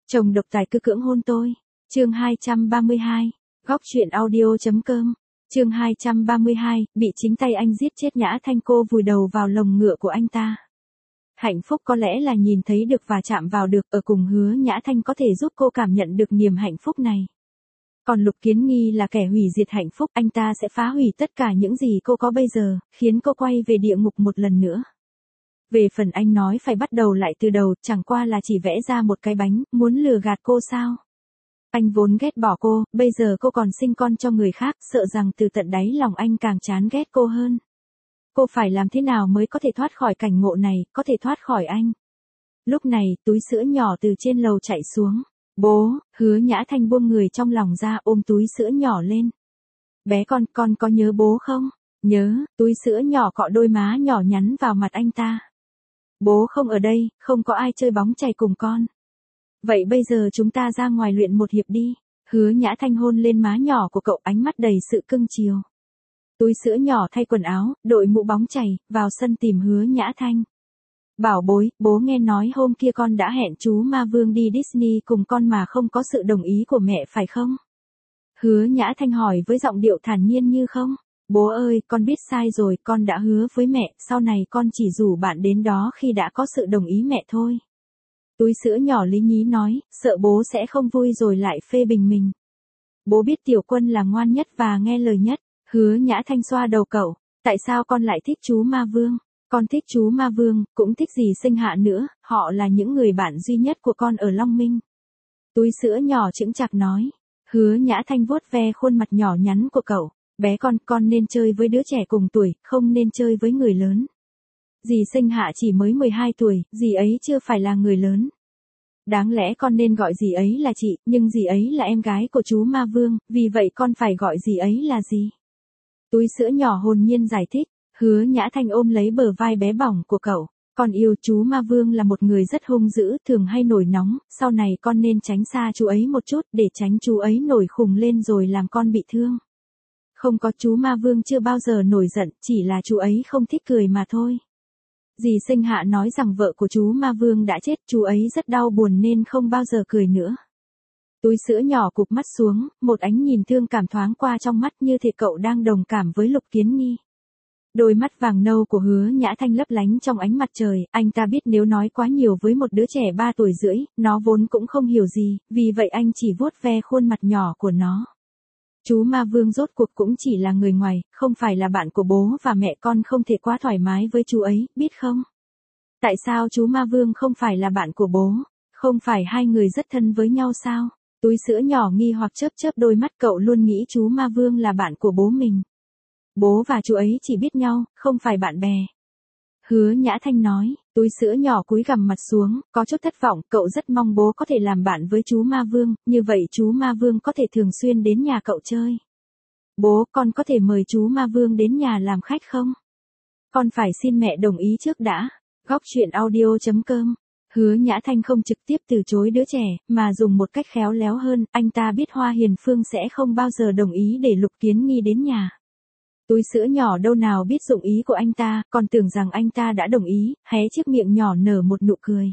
Chồng độc tài cứ cưỡng hôn tôi. Chương 232. Góc truyện audio.com. Chương 232, bị chính tay anh giết chết Nhã Thanh, cô vùi đầu vào lồng ngựa của anh ta. Hạnh phúc có lẽ là nhìn thấy được và chạm vào được, ở cùng Hứa Nhã Thanh có thể giúp cô cảm nhận được niềm hạnh phúc này. Còn Lục Kiến Nghi là kẻ hủy diệt hạnh phúc, anh ta sẽ phá hủy tất cả những gì cô có bây giờ, khiến cô quay về địa ngục một lần nữa. Về phần anh nói phải bắt đầu lại từ đầu, chẳng qua là chỉ vẽ ra một cái bánh, muốn lừa gạt cô sao? Anh vốn ghét bỏ cô, bây giờ cô còn sinh con cho người khác, sợ rằng từ tận đáy lòng anh càng chán ghét cô hơn. Cô phải làm thế nào mới có thể thoát khỏi cảnh ngộ này, có thể thoát khỏi anh? Lúc này, túi sữa nhỏ từ trên lầu chạy xuống. Bố, Hứa Nhã Thanh buông người trong lòng ra, ôm túi sữa nhỏ lên. Bé con có nhớ bố không? Nhớ, túi sữa nhỏ cọ đôi má nhỏ nhắn vào mặt anh ta. Bố không ở đây, không có ai chơi bóng chày cùng con. Vậy bây giờ chúng ta ra ngoài luyện một hiệp đi. Hứa Nhã Thanh hôn lên má nhỏ của cậu, ánh mắt đầy sự cưng chiều. Túi sữa nhỏ thay quần áo, đội mũ bóng chày, vào sân tìm Hứa Nhã Thanh. Bảo bối, bố nghe nói hôm kia con đã hẹn chú Ma Vương đi Disney cùng con mà không có sự đồng ý của mẹ phải không? Hứa Nhã Thanh hỏi với giọng điệu thản nhiên như không. Bố ơi, con biết sai rồi, con đã hứa với mẹ, sau này con chỉ rủ bạn đến đó khi đã có sự đồng ý mẹ thôi. Túi sữa nhỏ lý nhí nói, sợ bố sẽ không vui rồi lại phê bình mình. Bố biết Tiểu Quân là ngoan nhất và nghe lời nhất. Hứa Nhã Thanh xoa đầu cậu, tại sao con lại thích chú Ma Vương? Con thích chú Ma Vương, cũng thích dì Sinh Hạ nữa, họ là những người bạn duy nhất của con ở Long Minh. Túi sữa nhỏ chững chạc nói. Hứa Nhã Thanh vuốt ve khuôn mặt nhỏ nhắn của cậu. Bé con nên chơi với đứa trẻ cùng tuổi, không nên chơi với người lớn. Dì Sinh Hạ chỉ mới 12 tuổi, dì ấy chưa phải là người lớn. Đáng lẽ con nên gọi dì ấy là chị, nhưng dì ấy là em gái của chú Ma Vương, vì vậy con phải gọi dì ấy là gì? Túi sữa nhỏ hồn nhiên giải thích. Hứa Nhã Thanh ôm lấy bờ vai bé bỏng của cậu. Con yêu chú Ma Vương là một người rất hung dữ, thường hay nổi nóng, sau này con nên tránh xa chú ấy một chút để tránh chú ấy nổi khùng lên rồi làm con bị thương. Không có, chú Ma Vương chưa bao giờ nổi giận, chỉ là chú ấy không thích cười mà thôi. Dì Sinh Hạ nói rằng vợ của chú Ma Vương đã chết, chú ấy rất đau buồn nên không bao giờ cười nữa. Túi sữa nhỏ cụp mắt xuống, một ánh nhìn thương cảm thoáng qua trong mắt như thể cậu đang đồng cảm với Lục Kiến Nghi. Đôi mắt vàng nâu của Hứa Nhã Thanh lấp lánh trong ánh mặt trời, anh ta biết nếu nói quá nhiều với một đứa trẻ 3 tuổi rưỡi, nó vốn cũng không hiểu gì, vì vậy anh chỉ vuốt ve khuôn mặt nhỏ của nó. Chú Ma Vương rốt cuộc cũng chỉ là người ngoài, không phải là bạn của bố và mẹ, con không thể quá thoải mái với chú ấy, biết không? Tại sao chú Ma Vương không phải là bạn của bố? Không phải hai người rất thân với nhau sao? Túi sữa nhỏ nghi hoặc chớp chớp đôi mắt, cậu luôn nghĩ chú Ma Vương là bạn của bố mình. Bố và chú ấy chỉ biết nhau, không phải bạn bè. Hứa Nhã Thanh nói. Túi sữa nhỏ cúi gằm mặt xuống, có chút thất vọng, cậu rất mong bố có thể làm bạn với chú Ma Vương, như vậy chú Ma Vương có thể thường xuyên đến nhà cậu chơi. Bố, con có thể mời chú Ma Vương đến nhà làm khách không? Con phải xin mẹ đồng ý trước đã. Góc truyện audio.com. Hứa Nhã Thanh không trực tiếp từ chối đứa trẻ, mà dùng một cách khéo léo hơn, anh ta biết Hoa Hiền Phương sẽ không bao giờ đồng ý để Lục Kiến Nghi đến nhà. Túi sữa nhỏ đâu nào biết dụng ý của anh ta, còn tưởng rằng anh ta đã đồng ý, hé chiếc miệng nhỏ nở một nụ cười.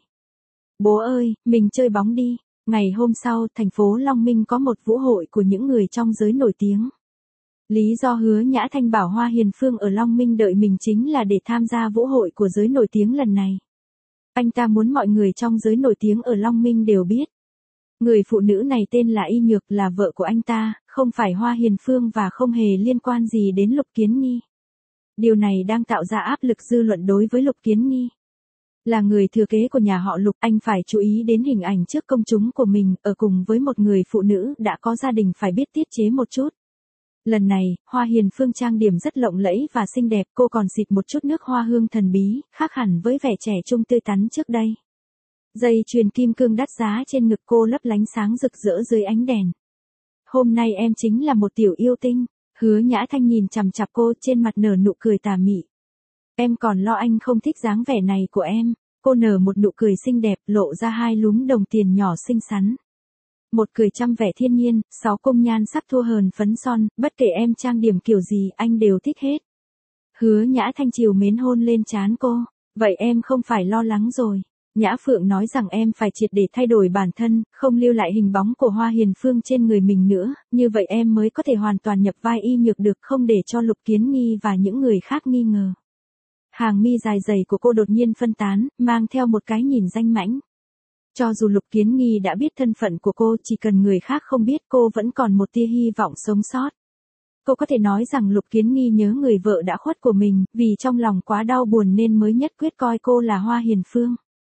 Bố ơi, mình chơi bóng đi. Ngày hôm sau, thành phố Long Minh có một vũ hội của những người trong giới nổi tiếng. Lý do Hứa Nhã Thanh bảo Hoa Hiền Phương ở Long Minh đợi mình chính là để tham gia vũ hội của giới nổi tiếng lần này. Anh ta muốn mọi người trong giới nổi tiếng ở Long Minh đều biết. Người phụ nữ này tên là Y Nhược, là vợ của anh ta, không phải Hoa Hiền Phương và không hề liên quan gì đến Lục Kiến Nghi. Điều này đang tạo ra áp lực dư luận đối với Lục Kiến Nghi. Là người thừa kế của nhà họ Lục, anh phải chú ý đến hình ảnh trước công chúng của mình, ở cùng với một người phụ nữ đã có gia đình phải biết tiết chế một chút. Lần này, Hoa Hiền Phương trang điểm rất lộng lẫy và xinh đẹp, cô còn xịt một chút nước hoa hương thần bí, khác hẳn với vẻ trẻ trung tươi tắn trước đây. Dây chuyền kim cương đắt giá trên ngực cô lấp lánh sáng rực rỡ dưới ánh đèn. Hôm nay em chính là một tiểu yêu tinh. Hứa Nhã Thanh nhìn chằm chằm cô, trên mặt nở nụ cười tà mị. Em còn lo anh không thích dáng vẻ này của em. Cô nở một nụ cười xinh đẹp, lộ ra hai lúm đồng tiền nhỏ xinh xắn. Một cười trăm vẻ thiên nhiên, 6 cung nhan sắc thua hờn phấn son, bất kể em trang điểm kiểu gì anh đều thích hết. Hứa Nhã Thanh chiều mến hôn lên trán cô. Vậy em không phải lo lắng rồi. Nhã Phượng nói rằng em phải triệt để thay đổi bản thân, không lưu lại hình bóng của Hoa Hiền Phương trên người mình nữa, như vậy em mới có thể hoàn toàn nhập vai y nhược được, không để cho Lục Kiến Nghi và những người khác nghi ngờ. Hàng mi dài dày của cô đột nhiên phân tán, mang theo một cái nhìn danh mãnh. Cho dù Lục Kiến Nghi đã biết thân phận của cô, chỉ cần người khác không biết, cô vẫn còn một tia hy vọng sống sót. Cô có thể nói rằng Lục Kiến Nghi nhớ người vợ đã khuất của mình, vì trong lòng quá đau buồn nên mới nhất quyết coi cô là Hoa Hiền Phương.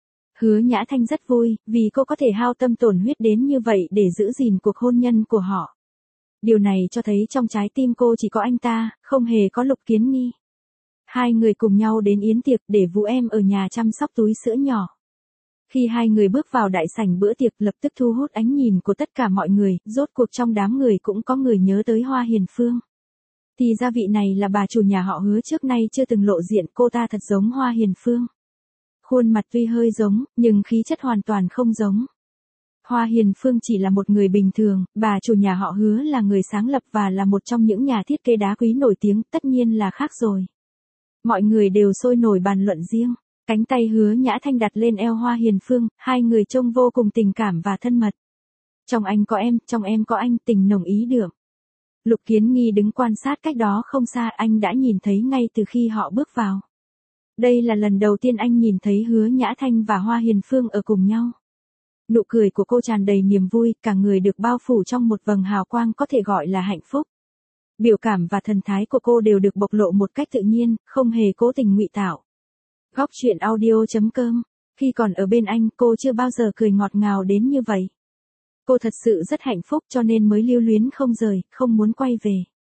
Hứa Nhã Thanh rất vui, vì cô có thể hao tâm tổn huyết đến như vậy để giữ gìn cuộc hôn nhân của họ. Điều này cho thấy trong trái tim cô chỉ có anh ta, không hề có Lục Kiến Nghi. Hai người cùng nhau đến yến tiệc để Vũ Em ở nhà chăm sóc túi sữa nhỏ. Khi hai người bước vào đại sảnh bữa tiệc lập tức thu hút ánh nhìn của tất cả mọi người, rốt cuộc trong đám người cũng có người nhớ tới Hoa Hiền Phương. Thì ra vị này là bà chủ nhà họ Hứa trước nay chưa từng lộ diện, cô ta thật giống Hoa Hiền Phương. Khuôn mặt tuy hơi giống, nhưng khí chất hoàn toàn không giống. Hoa Hiền Phương chỉ là một người bình thường, bà chủ nhà họ Hứa là người sáng lập và là một trong những nhà thiết kế đá quý nổi tiếng, tất nhiên là khác rồi. Mọi người đều sôi nổi bàn luận riêng. Cánh tay Hứa Nhã Thanh đặt lên eo Hoa Hiền Phương, hai người trông vô cùng tình cảm và thân mật. Trong anh có em, trong em có anh, tình nồng ý đượm. Lục Kiến Nghi đứng quan sát cách đó không xa, anh đã nhìn thấy ngay từ khi họ bước vào. Đây là lần đầu tiên anh nhìn thấy Hứa Nhã Thanh và Hoa Hiền Phương ở cùng nhau. Nụ cười của cô tràn đầy niềm vui, cả người được bao phủ trong một vầng hào quang có thể gọi là hạnh phúc. Biểu cảm và thần thái của cô đều được bộc lộ một cách tự nhiên, không hề cố tình ngụy tạo. Góc truyện audio.com. Khi còn ở bên anh, cô chưa bao giờ cười ngọt ngào đến như vậy. Cô thật sự rất hạnh phúc cho nên mới lưu luyến không rời, không muốn quay về.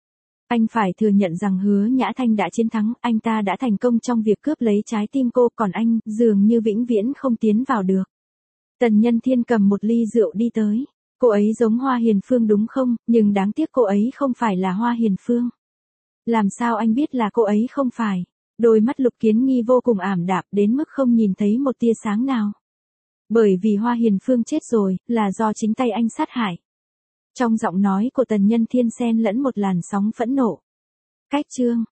Anh phải thừa nhận rằng Hứa Nhã Thanh đã chiến thắng, anh ta đã thành công trong việc cướp lấy trái tim cô, còn anh, dường như vĩnh viễn không tiến vào được. Tần Nhân Thiên cầm một ly rượu đi tới. Cô ấy giống Hoa Hiền Phương đúng không, nhưng đáng tiếc cô ấy không phải là Hoa Hiền Phương. Làm sao anh biết là cô ấy không phải? Đôi mắt Lục Kiến Nghi vô cùng ảm đạm đến mức không nhìn thấy một tia sáng nào. Bởi vì Hoa Hiền Phương chết rồi, là do chính tay anh sát hại. Trong giọng nói của Tần Nhân Thiên xen lẫn một làn sóng phẫn nộ. Cách chương